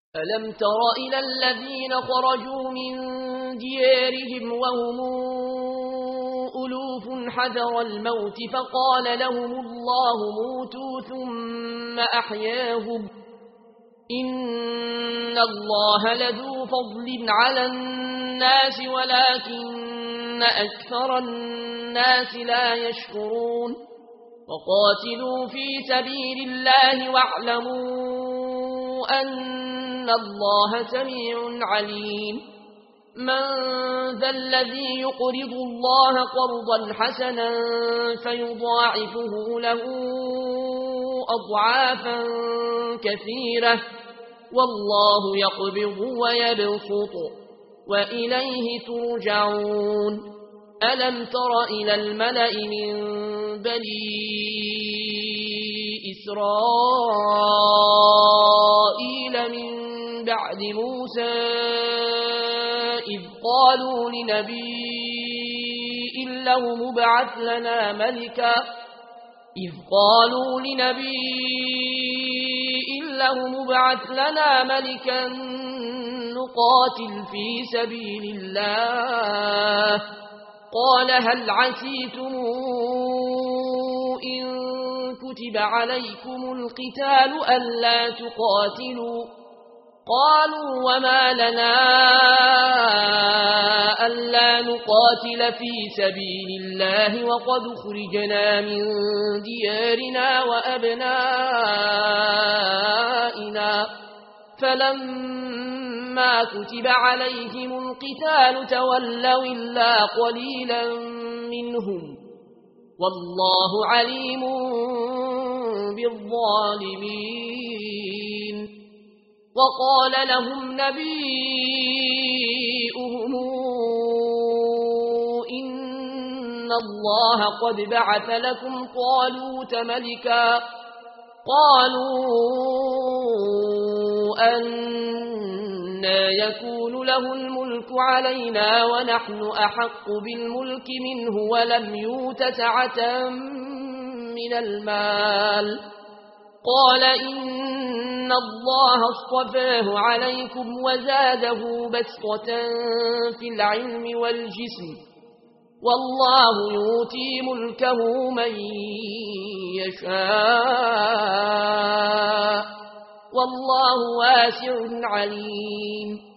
ألم تر إلى الذين خرجوا من ديارهم وهم ألوف حذر الموت فقال لهم الله موتوا ثم أحياهم إن الله لذو فضل على الناس ولكن أكثر الناس لا يشكرون وقاتلوا في سبيل الله واعلموا أن الله سميع عليم من ذا الذي يقرض الله قرضا حسنا فيضاعفه له أضعافا كثيرة والله يقبض ويبسط وإليه ترجعون ألم تر إلى الملأ من بني إسرائيل من بعد موسى إذ قالوا لنبي له مبعث لنا ملكا نقاتل في سبيل الله قال هل عسيتم إن كتب عليكم القتال ألا تقاتلوا قالوا وما لنا ألا نقاتل في سبيل الله وقد خرجنا من ديارنا وأبنائنا فلما كتب عليهم القتال تولوا إلا قليلا منهم والله عليم بالظالمين وقال لهم نبيئهم إن الله قد بعث لكم طالوت ملكا قالوا أنى يكون له الملك علينا ونحن أحق بالملك منه ولم يؤت سعة من المال قال إن الله اصطفاه عليكم وزاده بسطة في العلم والجسم والله يؤتي ملكه من يشاء والله واسع عليم